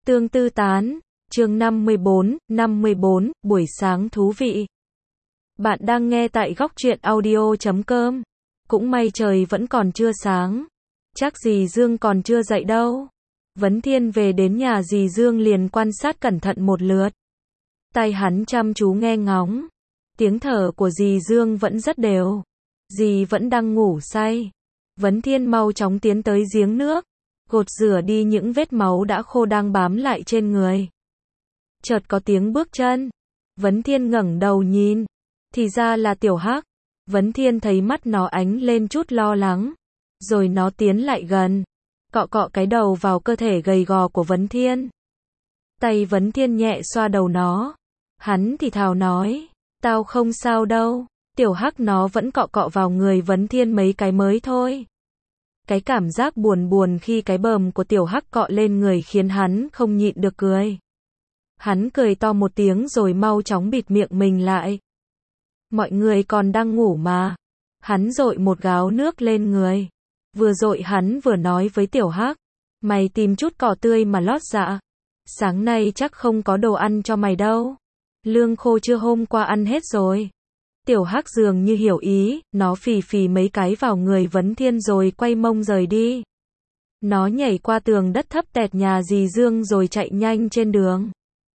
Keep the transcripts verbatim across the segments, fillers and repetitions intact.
Tương tư tán, chương năm mươi bốn, năm mươi bốn, buổi sáng thú vị. Bạn đang nghe tại góc truyện audio chấm com. Cũng may trời vẫn còn chưa sáng. Chắc dì Dương còn chưa dậy đâu. Vấn Thiên về đến nhà dì Dương liền quan sát cẩn thận một lượt. Tai hắn chăm chú nghe ngóng. Tiếng thở của dì Dương vẫn rất đều. Dì vẫn đang ngủ say. Vấn Thiên mau chóng tiến tới giếng nước, gột rửa đi những vết máu đã khô đang bám lại trên người. Chợt có tiếng bước chân. Vấn Thiên ngẩng đầu nhìn. Thì ra là Tiểu Hắc. Vấn Thiên thấy mắt nó ánh lên chút lo lắng. Rồi nó tiến lại gần. Cọ cọ cái đầu vào cơ thể gầy gò của Vấn Thiên. Tay Vấn Thiên nhẹ xoa đầu nó. Hắn thì thào nói. Tao không sao đâu. Tiểu Hắc nó vẫn cọ cọ vào người Vấn Thiên mấy cái mới thôi. Cái cảm giác buồn buồn khi cái bờm của Tiểu Hắc cọ lên người khiến hắn không nhịn được cười. Hắn cười to một tiếng rồi mau chóng bịt miệng mình lại. Mọi người còn đang ngủ mà. Hắn dội một gáo nước lên người. Vừa dội hắn vừa nói với Tiểu Hắc. Mày tìm chút cỏ tươi mà lót dạ. Sáng nay chắc không có đồ ăn cho mày đâu. Lương khô chưa hôm qua ăn hết rồi. Tiểu Hắc dường như hiểu ý, nó phì phì mấy cái vào người Vấn Thiên rồi quay mông rời đi. Nó nhảy qua tường đất thấp tẹt nhà dì Dương rồi chạy nhanh trên đường.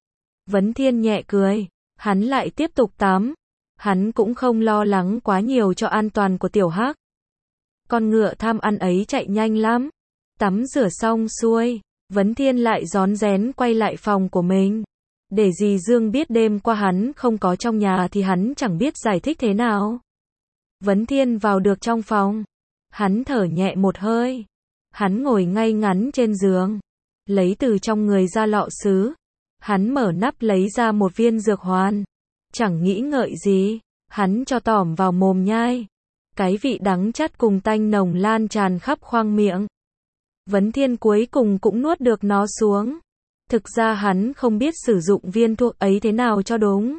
Vấn Thiên nhẹ cười, hắn lại tiếp tục tắm. Hắn cũng không lo lắng quá nhiều cho an toàn của Tiểu Hắc. Con ngựa tham ăn ấy chạy nhanh lắm. Tắm rửa xong xuôi, Vấn Thiên lại rón rén quay lại phòng của mình. Để dì Dương biết đêm qua hắn không có trong nhà thì hắn chẳng biết giải thích thế nào. Vấn Thiên vào được trong phòng. Hắn thở nhẹ một hơi. Hắn ngồi ngay ngắn trên giường. Lấy từ trong người ra lọ sứ. Hắn mở nắp lấy ra một viên dược hoàn. Chẳng nghĩ ngợi gì. Hắn cho tỏm vào mồm nhai. Cái vị đắng chát cùng tanh nồng lan tràn khắp khoang miệng. Vấn Thiên cuối cùng cũng nuốt được nó xuống. Thực ra hắn không biết sử dụng viên thuốc ấy thế nào cho đúng.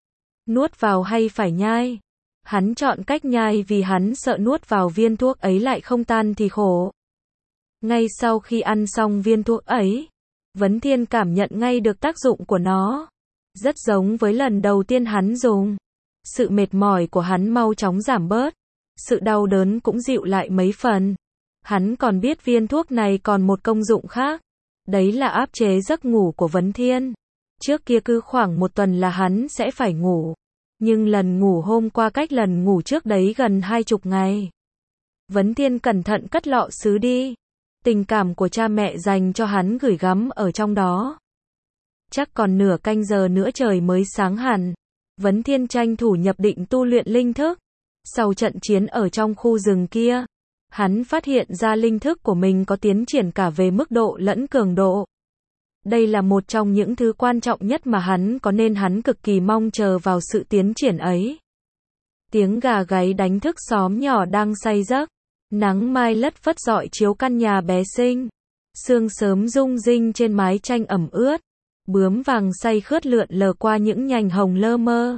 Nuốt vào hay phải nhai? Hắn chọn cách nhai vì hắn sợ nuốt vào viên thuốc ấy lại không tan thì khổ. Ngay sau khi ăn xong viên thuốc ấy, Vấn Thiên cảm nhận ngay được tác dụng của nó. Rất giống với lần đầu tiên hắn dùng. Sự mệt mỏi của hắn mau chóng giảm bớt. Sự đau đớn cũng dịu lại mấy phần. Hắn còn biết viên thuốc này còn một công dụng khác. Đấy là áp chế giấc ngủ của Vấn Thiên. Trước kia cứ khoảng một tuần là hắn sẽ phải ngủ. Nhưng lần ngủ hôm qua cách lần ngủ trước đấy gần hai chục ngày. Vấn Thiên cẩn thận cất lọ sứ đi. Tình cảm của cha mẹ dành cho hắn gửi gắm ở trong đó. Chắc còn nửa canh giờ nữa trời mới sáng hẳn. Vấn Thiên tranh thủ nhập định tu luyện linh thức. Sau trận chiến ở trong khu rừng kia, hắn phát hiện ra linh thức của mình có tiến triển cả về mức độ lẫn cường độ. Đây là một trong những thứ quan trọng nhất mà hắn có nên hắn cực kỳ mong chờ vào sự tiến triển ấy. Tiếng gà gáy đánh thức xóm nhỏ đang say giấc. Nắng mai lất phất rọi chiếu căn nhà bé xinh. Sương sớm rung rinh trên mái tranh ẩm ướt. Bướm vàng say khướt lượn lờ qua những nhành hồng lơ mơ.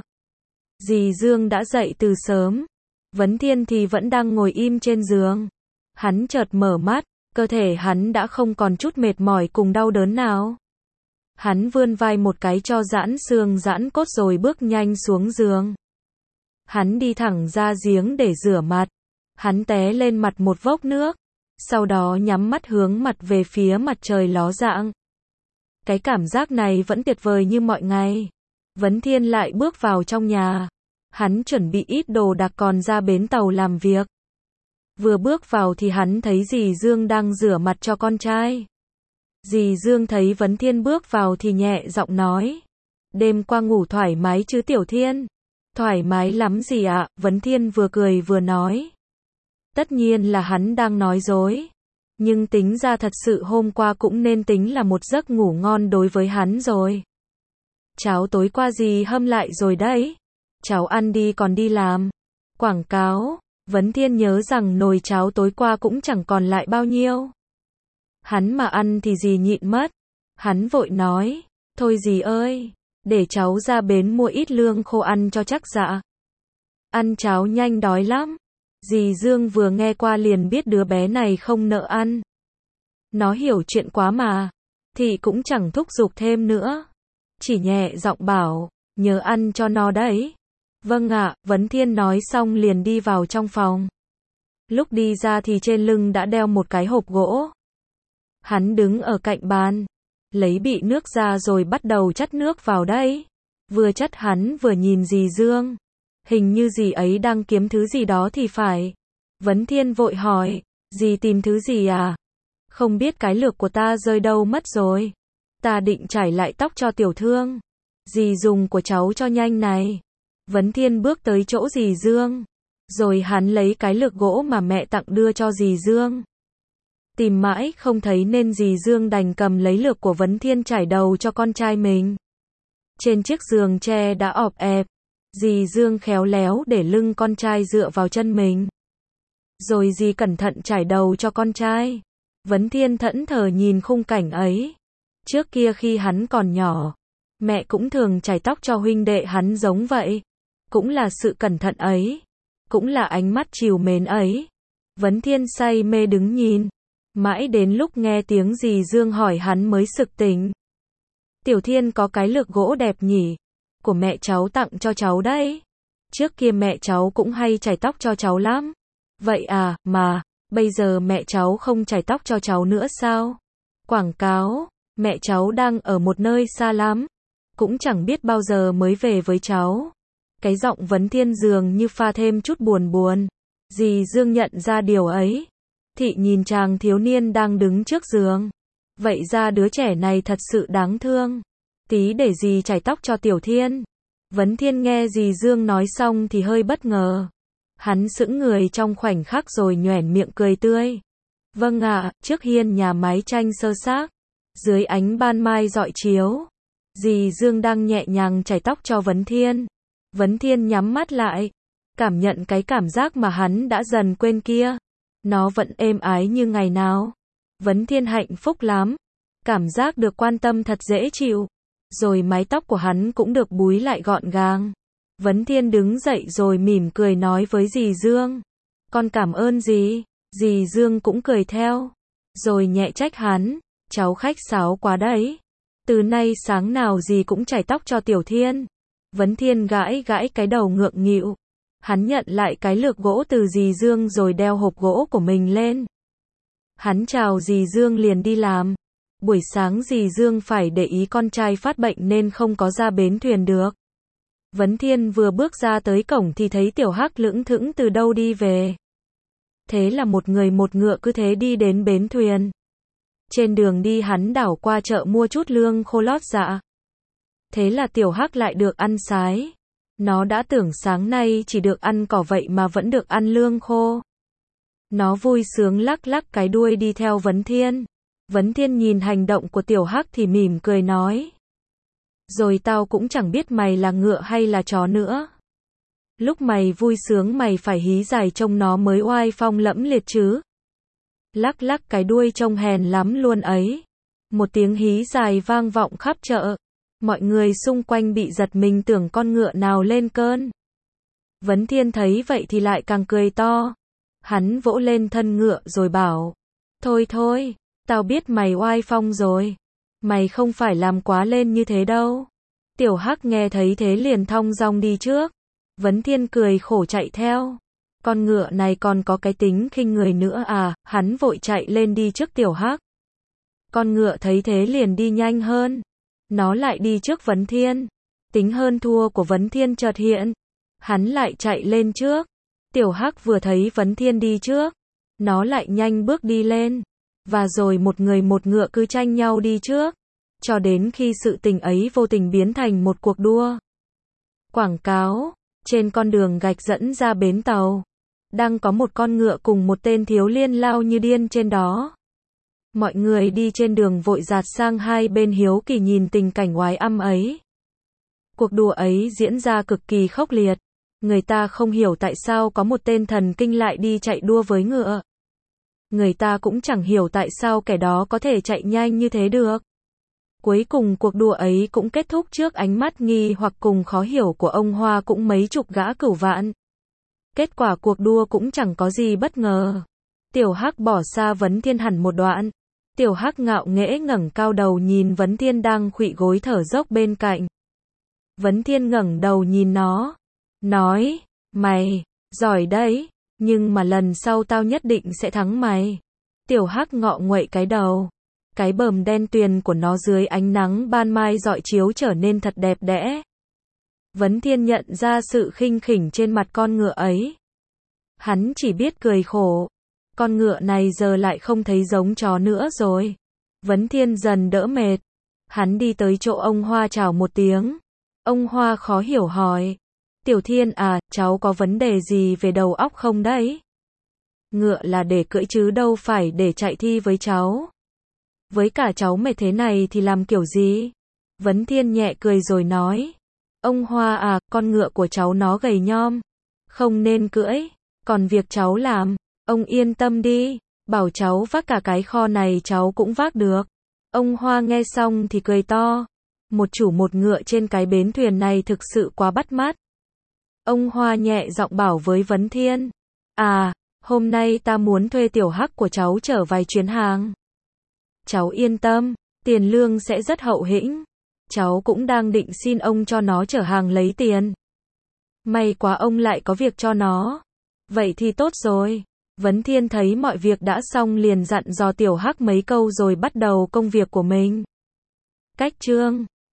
Dì Dương đã dậy từ sớm. Vấn Thiên thì vẫn đang ngồi im trên giường. Hắn chợt mở mắt, cơ thể hắn đã không còn chút mệt mỏi cùng đau đớn nào. Hắn vươn vai một cái cho giãn xương giãn cốt rồi bước nhanh xuống giường. Hắn đi thẳng ra giếng để rửa mặt. Hắn té lên mặt một vốc nước. Sau đó nhắm mắt hướng mặt về phía mặt trời ló dạng. Cái cảm giác này vẫn tuyệt vời như mọi ngày. Vấn Thiên lại bước vào trong nhà. Hắn chuẩn bị ít đồ đạc còn ra bến tàu làm việc. Vừa bước vào thì hắn thấy dì Dương đang rửa mặt cho con trai. Dì Dương thấy Vấn Thiên bước vào thì nhẹ giọng nói. Đêm qua ngủ thoải mái chứ Tiểu Thiên? Thoải mái lắm dì ạ, Vấn Thiên vừa cười vừa nói. Tất nhiên là hắn đang nói dối. Nhưng tính ra thật sự hôm qua cũng nên tính là một giấc ngủ ngon đối với hắn rồi. Cháo tối qua dì hâm lại rồi đấy. Cháu ăn đi còn đi làm. Quảng cáo. Vấn Thiên nhớ rằng nồi cháo tối qua cũng chẳng còn lại bao nhiêu. Hắn mà ăn thì dì nhịn mất. Hắn vội nói. Thôi dì ơi. Để cháu ra bến mua ít lương khô ăn cho chắc dạ. Ăn cháo nhanh đói lắm. Dì Dương vừa nghe qua liền biết đứa bé này không nợ ăn. Nó hiểu chuyện quá mà. Thị cũng chẳng thúc giục thêm nữa. Chỉ nhẹ giọng bảo, nhớ ăn cho nó đấy. Vâng ạ, Vấn Thiên nói xong liền đi vào trong phòng. Lúc đi ra thì trên lưng đã đeo một cái hộp gỗ. Hắn đứng ở cạnh bàn, lấy bị nước ra rồi bắt đầu chắt nước vào đấy. Vừa chắt hắn vừa nhìn dì Dương. Hình như dì ấy đang kiếm thứ gì đó thì phải. Vấn Thiên vội hỏi, dì tìm thứ gì à? Không biết cái lược của ta rơi đâu mất rồi. Ta định chải lại tóc cho tiểu thương. Dì dùng của cháu cho nhanh này. Vấn Thiên bước tới chỗ dì Dương. Rồi hắn lấy cái lược gỗ mà mẹ tặng đưa cho dì Dương. Tìm mãi không thấy nên dì Dương đành cầm lấy lược của Vấn Thiên chải đầu cho con trai mình. Trên chiếc giường tre đã ọp ẹp. Dì Dương khéo léo để lưng con trai dựa vào chân mình. Rồi dì cẩn thận chải đầu cho con trai. Vấn Thiên thẫn thờ nhìn khung cảnh ấy. Trước kia khi hắn còn nhỏ, mẹ cũng thường chải tóc cho huynh đệ hắn giống vậy. Cũng là sự cẩn thận ấy. Cũng là ánh mắt trìu mến ấy. Vấn Thiên say mê đứng nhìn. Mãi đến lúc nghe tiếng dì Dương hỏi hắn mới sực tỉnh. Tiểu Thiên có cái lược gỗ đẹp nhỉ? Của mẹ cháu tặng cho cháu đấy. Trước kia mẹ cháu cũng hay chải tóc cho cháu lắm. Vậy à, mà, bây giờ mẹ cháu không chải tóc cho cháu nữa sao? Quảng cáo, mẹ cháu đang ở một nơi xa lắm. Cũng chẳng biết bao giờ mới về với cháu. Cái giọng Vấn Thiên dường như pha thêm chút buồn buồn. Dì Dương nhận ra điều ấy. Thị nhìn chàng thiếu niên đang đứng trước giường. Vậy ra đứa trẻ này thật sự đáng thương. Tí để dì chải tóc cho Tiểu Thiên. Vấn Thiên nghe dì Dương nói xong thì hơi bất ngờ. Hắn sững người trong khoảnh khắc rồi nhoẻn miệng cười tươi. Vâng ạ, trước hiên nhà mái tranh sơ xác. Dưới ánh ban mai rọi chiếu. Dì Dương đang nhẹ nhàng chải tóc cho Vấn Thiên. Vấn Thiên nhắm mắt lại. Cảm nhận cái cảm giác mà hắn đã dần quên kia. Nó vẫn êm ái như ngày nào. Vấn Thiên hạnh phúc lắm. Cảm giác được quan tâm thật dễ chịu. Rồi mái tóc của hắn cũng được búi lại gọn gàng. Vấn Thiên đứng dậy rồi mỉm cười nói với dì Dương. Con cảm ơn dì. Dì Dương cũng cười theo. Rồi nhẹ trách hắn. Cháu khách sáo quá đấy. Từ nay sáng nào dì cũng chải tóc cho Tiểu Thiên. Vấn Thiên gãi gãi cái đầu ngượng nghịu. Hắn nhận lại cái lược gỗ từ dì Dương rồi đeo hộp gỗ của mình lên. Hắn chào dì Dương liền đi làm. Buổi sáng dì Dương phải để ý con trai phát bệnh nên không có ra bến thuyền được. Vấn Thiên vừa bước ra tới cổng thì thấy Tiểu Hắc lững thững từ đâu đi về. Thế là một người một ngựa cứ thế đi đến bến thuyền. Trên đường đi hắn đảo qua chợ mua chút lương khô lót dạ. Thế là Tiểu Hắc lại được ăn sái. Nó đã tưởng sáng nay chỉ được ăn cỏ vậy mà vẫn được ăn lương khô. Nó vui sướng lắc lắc cái đuôi đi theo Vấn Thiên. Vấn Thiên nhìn hành động của Tiểu Hắc thì mỉm cười nói. Rồi tao cũng chẳng biết mày là ngựa hay là chó nữa. Lúc mày vui sướng mày phải hí dài trông nó mới oai phong lẫm liệt chứ. Lắc lắc cái đuôi trông hèn lắm luôn ấy. Một tiếng hí dài vang vọng khắp chợ. Mọi người xung quanh bị giật mình tưởng con ngựa nào lên cơn. Vấn Thiên thấy vậy thì lại càng cười to. Hắn vỗ lên thân ngựa rồi bảo. Thôi thôi, tao biết mày oai phong rồi. Mày không phải làm quá lên như thế đâu. Tiểu Hắc nghe thấy thế liền thong dong đi trước. Vấn Thiên cười khổ chạy theo. Con ngựa này còn có cái tính khinh người nữa à, hắn vội chạy lên đi trước Tiểu Hắc. Con ngựa thấy thế liền đi nhanh hơn. Nó lại đi trước Vấn Thiên. Tính hơn thua của Vấn Thiên chợt hiện. Hắn lại chạy lên trước. Tiểu Hắc vừa thấy Vấn Thiên đi trước. Nó lại nhanh bước đi lên. Và rồi một người một ngựa cứ tranh nhau đi trước. Cho đến khi sự tình ấy vô tình biến thành một cuộc đua. Quảng cáo. Trên con đường gạch dẫn ra bến tàu. Đang có một con ngựa cùng một tên thiếu niên lao như điên trên đó. Mọi người đi trên đường vội dạt sang hai bên hiếu kỳ nhìn tình cảnh oái âm ấy. Cuộc đua ấy diễn ra cực kỳ khốc liệt. Người ta không hiểu tại sao có một tên thần kinh lại đi chạy đua với ngựa. Người ta cũng chẳng hiểu tại sao kẻ đó có thể chạy nhanh như thế được. Cuối cùng cuộc đua ấy cũng kết thúc trước ánh mắt nghi hoặc cùng khó hiểu của ông Hoa cũng mấy chục gã cửu vạn. Kết quả cuộc đua cũng chẳng có gì bất ngờ. Tiểu Hắc bỏ xa Vấn Thiên hẳn một đoạn. Tiểu Hắc ngạo nghễ ngẩng cao đầu nhìn Vấn Thiên đang khuỵu gối thở dốc bên cạnh. Vấn Thiên ngẩng đầu nhìn nó, nói, mày, giỏi đấy, nhưng mà lần sau tao nhất định sẽ thắng mày. Tiểu Hắc ngọ nguậy cái đầu, cái bờm đen tuyền của nó dưới ánh nắng ban mai rọi chiếu trở nên thật đẹp đẽ. Vấn Thiên nhận ra sự khinh khỉnh trên mặt con ngựa ấy. Hắn chỉ biết cười khổ. Con ngựa này giờ lại không thấy giống chó nữa rồi. Vấn Thiên dần đỡ mệt. Hắn đi tới chỗ ông Hoa chào một tiếng. Ông Hoa khó hiểu hỏi. Tiểu Thiên à, cháu có vấn đề gì về đầu óc không đấy? Ngựa là để cưỡi chứ đâu phải để chạy thi với cháu. Với cả cháu mệt thế này thì làm kiểu gì? Vấn Thiên nhẹ cười rồi nói. Ông Hoa à, con ngựa của cháu nó gầy nhom. Không nên cưỡi. Còn việc cháu làm, ông yên tâm đi. Bảo cháu vác cả cái kho này cháu cũng vác được. Ông Hoa nghe xong thì cười to. Một chủ một ngựa trên cái bến thuyền này thực sự quá bắt mắt. Ông Hoa nhẹ giọng bảo với Vấn Thiên. À, hôm nay ta muốn thuê Tiểu Hắc của cháu chở vài chuyến hàng. Cháu yên tâm, tiền lương sẽ rất hậu hĩnh. Cháu cũng đang định xin ông cho nó chở hàng lấy tiền. May quá ông lại có việc cho nó. Vậy thì tốt rồi. Vấn Thiên thấy mọi việc đã xong liền dặn dò Tiểu Hắc mấy câu rồi bắt đầu công việc của mình. Cách chương